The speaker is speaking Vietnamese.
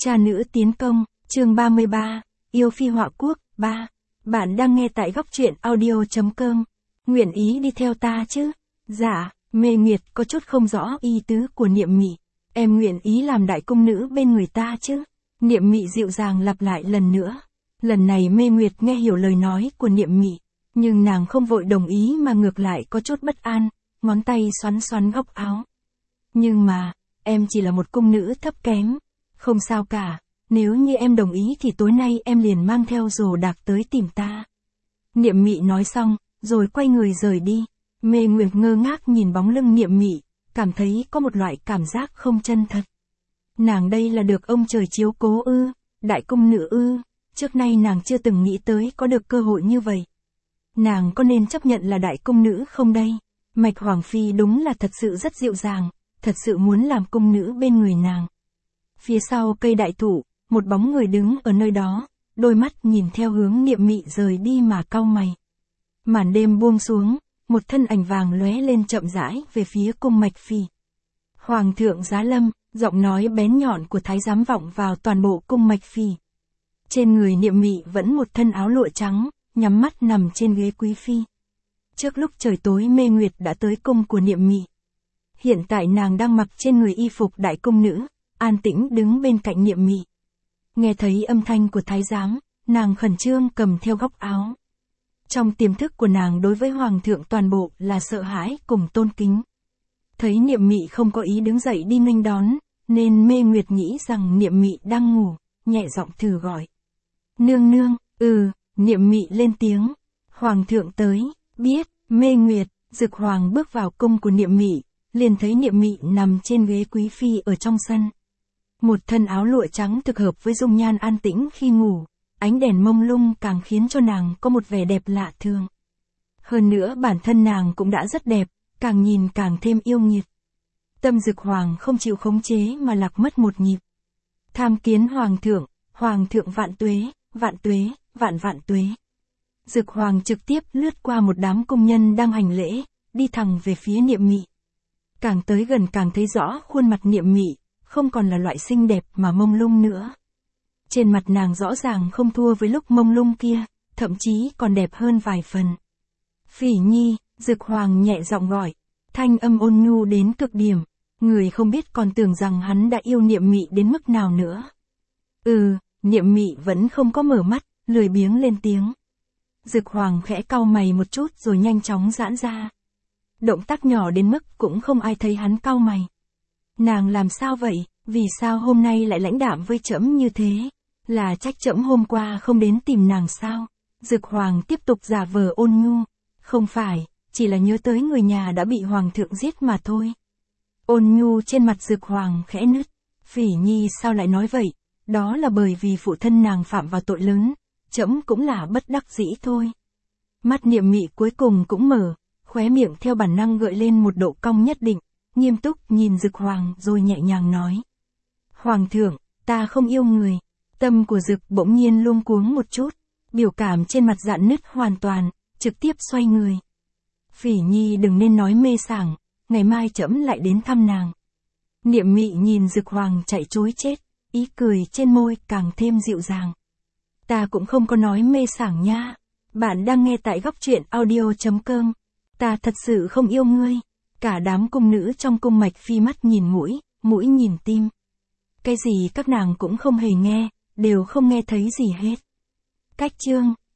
Cha nữ tiến công, chương 33, yêu phi họa quốc, 3. Bạn đang nghe tại góc truyện audio.com. Nguyện ý đi theo ta chứ? Dạ, Mê Nguyệt có chút không rõ ý tứ của Niệm Mị. Em nguyện ý làm đại cung nữ bên người ta chứ? Niệm Mị dịu dàng lặp lại lần nữa. Lần này Mê Nguyệt nghe hiểu lời nói của Niệm Mị, nhưng nàng không vội đồng ý mà ngược lại có chút bất an, ngón tay xoắn xoắn góc áo. Nhưng mà, em chỉ là một cung nữ thấp kém. Không sao cả, nếu như em đồng ý thì tối nay em liền mang theo đồ đạc tới tìm ta. Niệm Mị nói xong, rồi quay người rời đi. Mê Nguyệt ngơ ngác nhìn bóng lưng Niệm Mị, cảm thấy có một loại cảm giác không chân thật. Nàng đây là được ông trời chiếu cố ư, đại cung nữ ư, trước nay nàng chưa từng nghĩ tới có được cơ hội như vậy. Nàng có nên chấp nhận là đại cung nữ không đây? Mạch Hoàng Phi đúng là thật sự rất dịu dàng, thật sự muốn làm cung nữ bên người nàng. Phía sau cây đại thụ, một bóng người đứng ở nơi đó, đôi mắt nhìn theo hướng Niệm Mị rời đi mà cau mày. Màn đêm buông xuống, một thân ảnh vàng lóe lên chậm rãi về phía cung Mạch Phi. Hoàng thượng giá lâm, giọng nói bén nhọn của thái giám vọng vào toàn bộ cung Mạch Phi. Trên người Niệm Mị vẫn một thân áo lụa trắng, nhắm mắt nằm trên ghế quý phi. Trước lúc trời tối Mê Nguyệt đã tới cung của Niệm Mị. Hiện tại nàng đang mặc trên người y phục đại cung nữ, an tĩnh đứng bên cạnh Niệm Mị. Nghe thấy âm thanh của thái giám, nàng khẩn trương cầm theo góc áo. Trong tiềm thức của nàng đối với hoàng thượng toàn bộ là sợ hãi cùng tôn kính. Thấy Niệm Mị không có ý đứng dậy đi nghênh đón, nên Mê Nguyệt nghĩ rằng Niệm Mị đang ngủ, nhẹ giọng thử gọi. Nương nương, Niệm Mị lên tiếng. Hoàng thượng tới, biết, Mê Nguyệt. Dực Hoàng bước vào cung của Niệm Mị, liền thấy Niệm Mị nằm trên ghế quý phi ở trong sân. Một thân áo lụa trắng thực hợp với dung nhan an tĩnh khi ngủ, ánh đèn mông lung càng khiến cho nàng có một vẻ đẹp lạ thường. Hơn nữa bản thân nàng cũng đã rất đẹp, càng nhìn càng thêm yêu nghiệt. Tâm Dực Hoàng không chịu khống chế mà lạc mất một nhịp. Tham kiến Hoàng thượng vạn tuế, vạn tuế, vạn vạn tuế. Dực Hoàng trực tiếp lướt qua một đám công nhân đang hành lễ, đi thẳng về phía Niệm Mị. Càng tới gần càng thấy rõ khuôn mặt Niệm Mị, không còn là loại xinh đẹp mà mông lung nữa. Trên mặt nàng rõ ràng không thua với lúc mông lung kia, thậm chí còn đẹp hơn vài phần. Phỉ Nhi, Dực Hoàng nhẹ giọng gọi, thanh âm ôn nhu đến cực điểm, người không biết còn tưởng rằng hắn đã yêu Niệm Mị đến mức nào nữa. Niệm Mị vẫn không có mở mắt, lười biếng lên tiếng. Dực Hoàng khẽ cau mày một chút rồi nhanh chóng giãn ra. Động tác nhỏ đến mức cũng không ai thấy hắn cau mày. Nàng làm sao vậy, vì sao hôm nay lại lãnh đạm với trẫm như thế? Là trách trẫm hôm qua không đến tìm nàng sao? Dực Hoàng tiếp tục giả vờ ôn nhu. Không phải, chỉ là nhớ tới người nhà đã bị Hoàng thượng giết mà thôi. Ôn nhu trên mặt Dực Hoàng khẽ nứt. Phỉ Nhi sao lại nói vậy? Đó là bởi vì phụ thân nàng phạm vào tội lớn, trẫm cũng là bất đắc dĩ thôi. Mắt Niệm Mị cuối cùng cũng mở, khóe miệng theo bản năng gợi lên một độ cong nhất định, nghiêm túc nhìn Dực Hoàng rồi nhẹ nhàng nói. Hoàng thượng, ta không yêu người. Tâm của Dực bỗng nhiên luống cuống một chút, biểu cảm trên mặt rạn nứt hoàn toàn, trực tiếp xoay người. Phỉ Nhi đừng nên nói mê sảng, ngày mai trẫm lại đến thăm nàng. Niệm Mị nhìn Dực Hoàng chạy trối chết, ý cười trên môi càng thêm dịu dàng. Ta cũng không có nói mê sảng nha. Bạn đang nghe tại góc truyện audio.com. Ta thật sự không yêu ngươi. Cả đám cung nữ trong cung Mạch Phi mắt nhìn mũi nhìn tim. Cái gì các nàng cũng không hề nghe, đều không nghe thấy gì hết. Cách chương